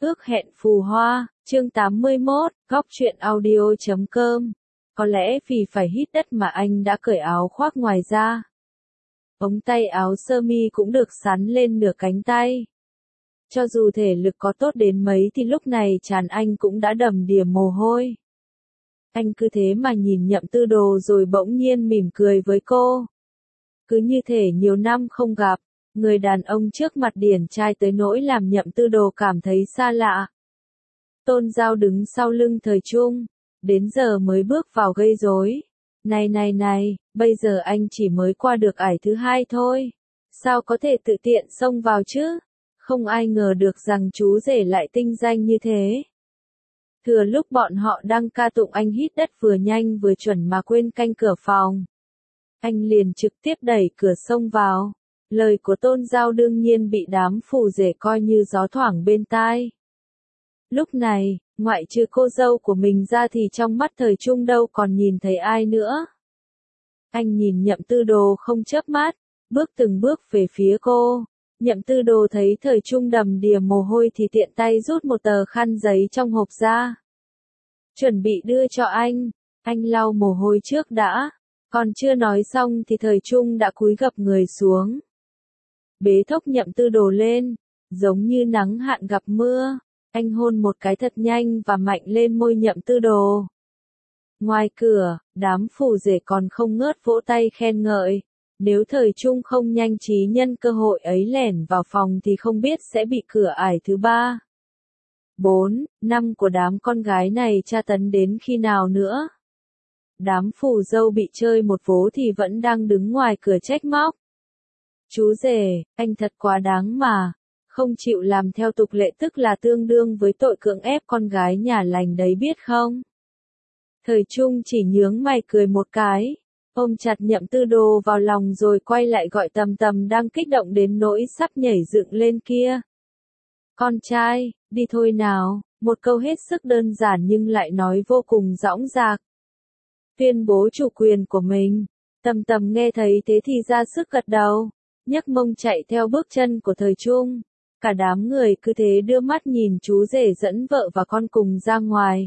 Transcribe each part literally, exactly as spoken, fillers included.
Ước hẹn phù hoa, chương tám mươi mốt, góc truyện audio chấm com. Có lẽ vì phải hít đất mà anh đã cởi áo khoác ngoài ra. Ống tay áo sơ mi cũng được sắn lên nửa cánh tay. Cho dù thể lực có tốt đến mấy thì lúc này trán anh cũng đã đầm đìa mồ hôi. Anh cứ thế mà nhìn Nhậm Tư Đồ rồi bỗng nhiên mỉm cười với cô. Cứ như thể nhiều năm không gặp, người đàn ông trước mặt điển trai tới nỗi làm Nhậm Tư Đồ cảm thấy xa lạ. Tôn Giao đứng sau lưng Thời Trung, đến giờ mới bước vào gây rối. Này này này, bây giờ anh chỉ mới qua được ải thứ hai thôi. Sao có thể tự tiện xông vào chứ? Không ai ngờ được rằng chú rể lại tinh danh như thế. Thừa lúc bọn họ đang ca tụng anh hít đất vừa nhanh vừa chuẩn mà quên canh cửa phòng. Anh liền trực tiếp đẩy cửa xông vào. Lời của Tôn Giao đương nhiên bị đám phù rể coi như gió thoảng bên tai. Lúc này, ngoại trừ cô dâu của mình ra thì trong mắt Thời Trung đâu còn nhìn thấy ai nữa. Anh nhìn Nhậm Tư Đồ không chớp mắt, bước từng bước về phía cô. Nhậm Tư Đồ thấy Thời Trung đầm đìa mồ hôi thì tiện tay rút một tờ khăn giấy trong hộp ra. Chuẩn bị đưa cho anh, anh lau mồ hôi trước đã. Còn chưa nói xong thì Thời Trung đã cúi gập người xuống. Bế thốc Nhậm Tư Đồ lên, giống như nắng hạn gặp mưa. Anh hôn một cái thật nhanh và mạnh lên môi Nhậm Tư Đồ. Ngoài cửa, đám phù rể còn không ngớt vỗ tay khen ngợi. Nếu Thời Trung không nhanh trí nhân cơ hội ấy lẻn vào phòng thì không biết sẽ bị cửa ải thứ ba, bốn, năm của đám con gái này tra tấn đến khi nào nữa. Đám phù dâu bị chơi một vố thì vẫn đang đứng ngoài cửa trách móc. Chú rể, anh thật quá đáng mà. Không chịu làm theo tục lệ tức là tương đương với tội cưỡng ép con gái nhà lành đấy biết không? Thời Trung chỉ nhướng mày cười một cái, ôm chặt Nhậm Tư Đồ vào lòng rồi quay lại gọi Tầm Tầm đang kích động đến nỗi sắp nhảy dựng lên kia. Con trai, đi thôi nào, một câu hết sức đơn giản nhưng lại nói vô cùng dõng dạc. Tuyên bố chủ quyền của mình. Tầm Tầm nghe thấy thế thì ra sức gật đầu, nhấc mông chạy theo bước chân của Thời Trung. Cả đám người cứ thế đưa mắt nhìn chú rể dẫn vợ và con cùng ra ngoài.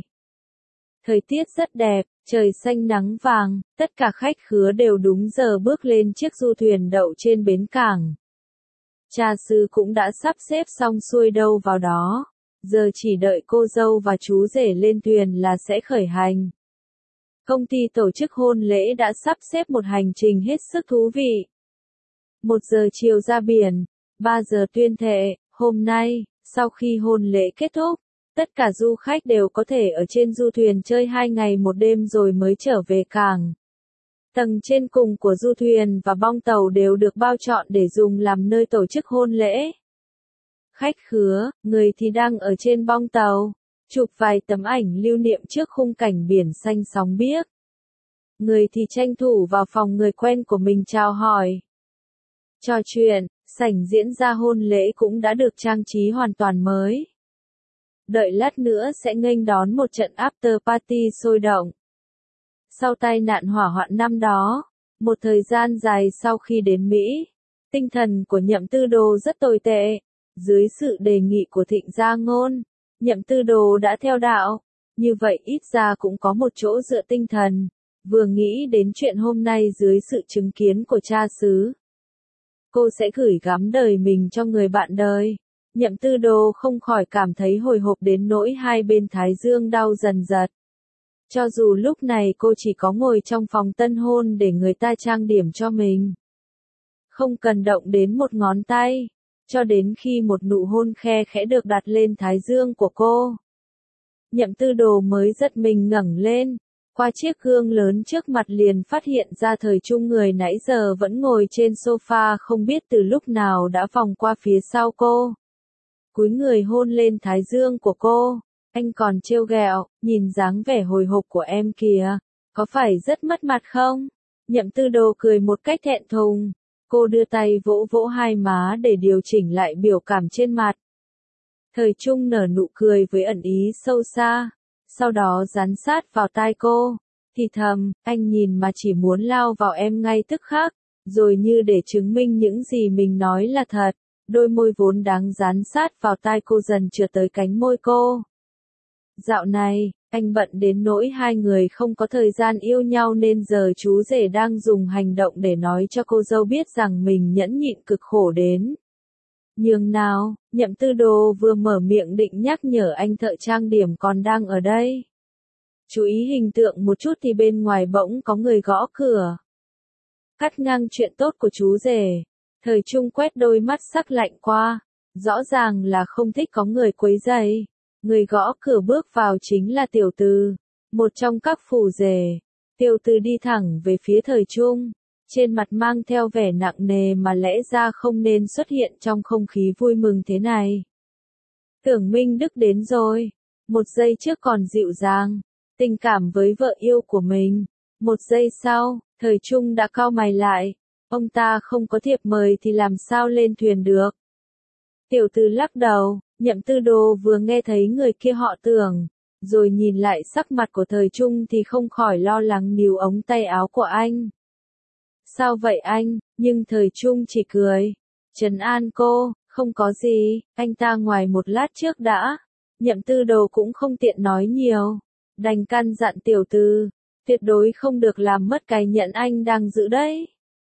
Thời tiết rất đẹp, trời xanh nắng vàng, tất cả khách khứa đều đúng giờ bước lên chiếc du thuyền đậu trên bến cảng. Cha xứ cũng đã sắp xếp xong xuôi đâu vào đó, giờ chỉ đợi cô dâu và chú rể lên thuyền là sẽ khởi hành. Công ty tổ chức hôn lễ đã sắp xếp một hành trình hết sức thú vị. Một giờ chiều ra biển, ba giờ tuyên thệ. Hôm nay, sau khi hôn lễ kết thúc, tất cả du khách đều có thể ở trên du thuyền chơi hai ngày một đêm rồi mới trở về cảng. Tầng trên cùng của du thuyền và bong tàu đều được bao trọn để dùng làm nơi tổ chức hôn lễ. Khách khứa, người thì đang ở trên bong tàu, chụp vài tấm ảnh lưu niệm trước khung cảnh biển xanh sóng biếc. Người thì tranh thủ vào phòng người quen của mình chào hỏi. Trò chuyện. Sảnh diễn ra hôn lễ cũng đã được trang trí hoàn toàn mới. Đợi lát nữa sẽ nghênh đón một trận after party sôi động. Sau tai nạn hỏa hoạn năm đó, một thời gian dài sau khi đến Mỹ, tinh thần của Nhậm Tư Đồ rất tồi tệ. Dưới sự đề nghị của Thịnh Gia Ngôn, Nhậm Tư Đồ đã theo đạo, như vậy ít ra cũng có một chỗ dựa tinh thần. Vừa nghĩ đến chuyện hôm nay dưới sự chứng kiến của cha xứ, cô sẽ gửi gắm đời mình cho người bạn đời. Nhậm Tư Đồ không khỏi cảm thấy hồi hộp đến nỗi hai bên thái dương đau dần dật. Cho dù lúc này cô chỉ có ngồi trong phòng tân hôn để người ta trang điểm cho mình. Không cần động đến một ngón tay, cho đến khi một nụ hôn khe khẽ được đặt lên thái dương của cô. Nhậm Tư Đồ mới giật mình ngẩng lên. Qua chiếc gương lớn trước mặt liền phát hiện ra Thời Trung người nãy giờ vẫn ngồi trên sofa không biết từ lúc nào đã vòng qua phía sau cô. Cúi người hôn lên thái dương của cô, anh còn trêu ghẹo, nhìn dáng vẻ hồi hộp của em kìa, có phải rất mất mặt không? Nhậm Tư Đồ cười một cách thẹn thùng, cô đưa tay vỗ vỗ hai má để điều chỉnh lại biểu cảm trên mặt. Thời Trung nở nụ cười với ẩn ý sâu xa. Sau đó dán sát vào tai cô, thì thầm, anh nhìn mà chỉ muốn lao vào em ngay tức khắc, rồi như để chứng minh những gì mình nói là thật, Đôi môi vốn đáng dán sát vào tai cô dần trượt tới cánh môi cô. Dạo này, anh bận đến nỗi hai người không có thời gian yêu nhau nên giờ chú rể đang dùng hành động để nói cho cô dâu biết rằng mình nhẫn nhịn cực khổ đến nhường nào. Nhậm Tư Đồ vừa mở miệng định nhắc nhở anh thợ trang điểm còn đang ở đây. Chú ý hình tượng một chút thì bên ngoài bỗng có người gõ cửa. Cắt ngang chuyện tốt của chú rể, Thời Trung quét đôi mắt sắc lạnh qua, rõ ràng là không thích có người quấy rầy. Người gõ cửa bước vào chính là Tiểu Từ, một trong các phù rể. Tiểu Từ đi thẳng về phía Thời Trung, trên mặt mang theo vẻ nặng nề mà lẽ ra không nên xuất hiện trong không khí vui mừng thế này. Tưởng Minh Đức đến rồi, một giây trước còn dịu dàng, tình cảm với vợ yêu của mình. Một giây sau, Thời Trung đã cau mày lại, ông ta không có thiệp mời thì làm sao lên thuyền được. Tiểu Từ lắc đầu. Nhậm Tư Đồ vừa nghe thấy người kia họ Tưởng, rồi nhìn lại sắc mặt của Thời Trung thì không khỏi lo lắng níu ống tay áo của anh. Sao vậy anh? Nhưng Thời Trung chỉ cười, trấn an cô, không có gì, anh ta ngoài một lát trước đã. Nhậm Tư Đồ cũng không tiện nói nhiều, đành căn dặn Tiểu Từ, tuyệt đối không được làm mất cái nhẫn anh đang giữ đấy.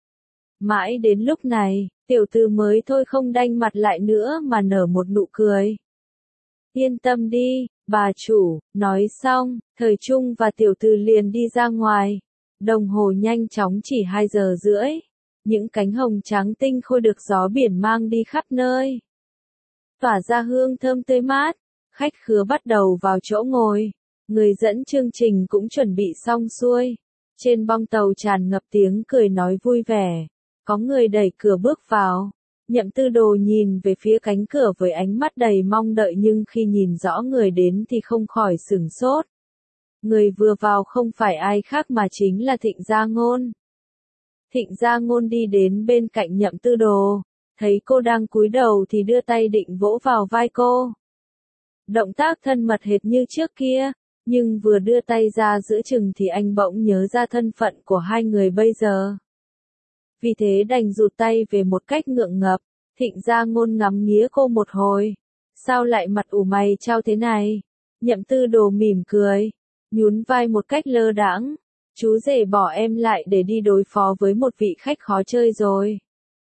Mãi đến lúc này, Tiểu Từ mới thôi không đanh mặt lại nữa mà nở một nụ cười. Yên tâm đi, bà chủ, nói xong, Thời Trung và Tiểu Từ liền đi ra ngoài. Đồng hồ nhanh chóng chỉ hai giờ rưỡi. Những cánh hồng trắng tinh khôi được gió biển mang đi khắp nơi. Tỏa ra hương thơm tươi mát, khách khứa bắt đầu vào chỗ ngồi. Người dẫn chương trình cũng chuẩn bị xong xuôi. Trên bong tàu tràn ngập tiếng cười nói vui vẻ. Có người đẩy cửa bước vào. Nhậm Tư Đồ nhìn về phía cánh cửa với ánh mắt đầy mong đợi nhưng khi nhìn rõ người đến thì không khỏi sửng sốt. Người vừa vào không phải ai khác mà chính là Thịnh Gia Ngôn. Thịnh Gia Ngôn đi đến bên cạnh Nhậm Tư Đồ, thấy cô đang cúi đầu thì đưa tay định vỗ vào vai cô. Động tác thân mật hệt như trước kia, nhưng vừa đưa tay ra giữa chừng thì anh bỗng nhớ ra thân phận của hai người bây giờ. Vì thế đành rụt tay về một cách ngượng ngập. Thịnh Gia Ngôn ngắm nghía cô một hồi. Sao lại mặt ủ mày trao thế này? Nhậm Tư Đồ mỉm cười, nhún vai một cách lơ đãng. Chú rể bỏ em lại để đi đối phó với một vị khách khó chơi rồi.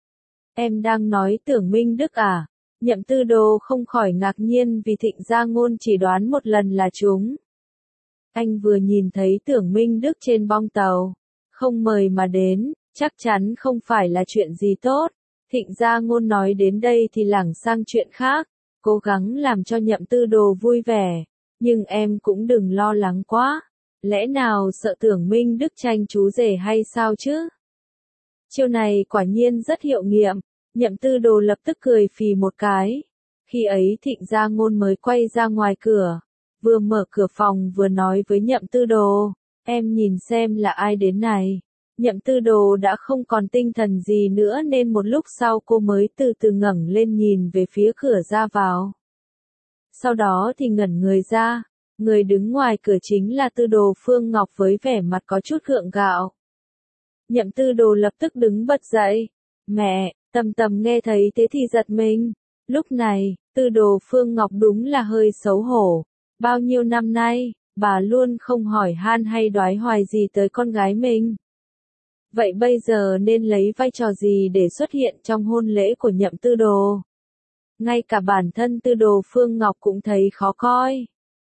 Em đang nói Tưởng Minh Đức à? Nhậm Tư Đồ không khỏi ngạc nhiên vì Thịnh Gia Ngôn chỉ đoán một lần là trúng. Anh vừa nhìn thấy Tưởng Minh Đức trên bong tàu, không mời mà đến, chắc chắn không phải là chuyện gì tốt. Thịnh Gia Ngôn nói đến đây thì lảng sang chuyện khác, cố gắng làm cho Nhậm Tư Đồ vui vẻ. Nhưng em cũng đừng lo lắng quá, lẽ nào sợ Tưởng Minh Đức tranh chú rể hay sao chứ? Chiêu này quả nhiên rất hiệu nghiệm. Nhậm Tư Đồ lập tức cười phì một cái. Khi ấy Thịnh Gia Ngôn mới quay ra ngoài cửa, vừa mở cửa phòng vừa nói với Nhậm Tư Đồ, em nhìn xem là ai đến này. Nhậm Tư Đồ đã không còn tinh thần gì nữa nên một lúc sau cô mới từ từ ngẩng lên nhìn về phía cửa ra vào. Sau đó thì ngẩn người ra, người đứng ngoài cửa chính là Tư Đồ Phương Ngọc với vẻ mặt có chút gượng gạo. Nhậm Tư Đồ lập tức đứng bật dậy. Mẹ, Tầm Tầm nghe thấy thế thì giật mình. Lúc này, Tư Đồ Phương Ngọc đúng là hơi xấu hổ. Bao nhiêu năm nay, bà luôn không hỏi han hay đoái hoài gì tới con gái mình. Vậy bây giờ nên lấy vai trò gì để xuất hiện trong hôn lễ của Nhậm Tư Đồ? Ngay cả bản thân Tư Đồ Phương Ngọc cũng thấy khó coi.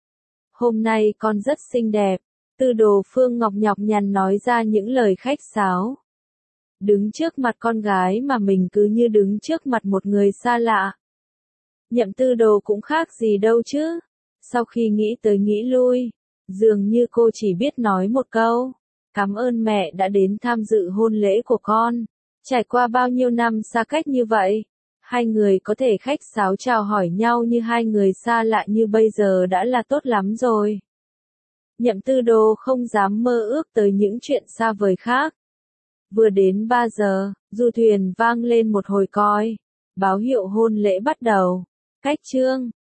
Hôm nay con rất xinh đẹp. Tư Đồ Phương Ngọc nhọc nhằn nói ra những lời khách sáo. Đứng trước mặt con gái mà mình cứ như đứng trước mặt một người xa lạ. Nhậm Tư Đồ cũng khác gì đâu chứ. Sau khi nghĩ tới nghĩ lui, dường như cô chỉ biết nói một câu. Cảm ơn mẹ đã đến tham dự hôn lễ của con. Trải qua bao nhiêu năm xa cách như vậy, hai người có thể khách sáo chào hỏi nhau như hai người xa lạ như bây giờ đã là tốt lắm rồi. Nhậm Tư Đồ không dám mơ ước tới những chuyện xa vời khác. Vừa đến ba giờ, du thuyền vang lên một hồi còi, báo hiệu hôn lễ bắt đầu. Cách chương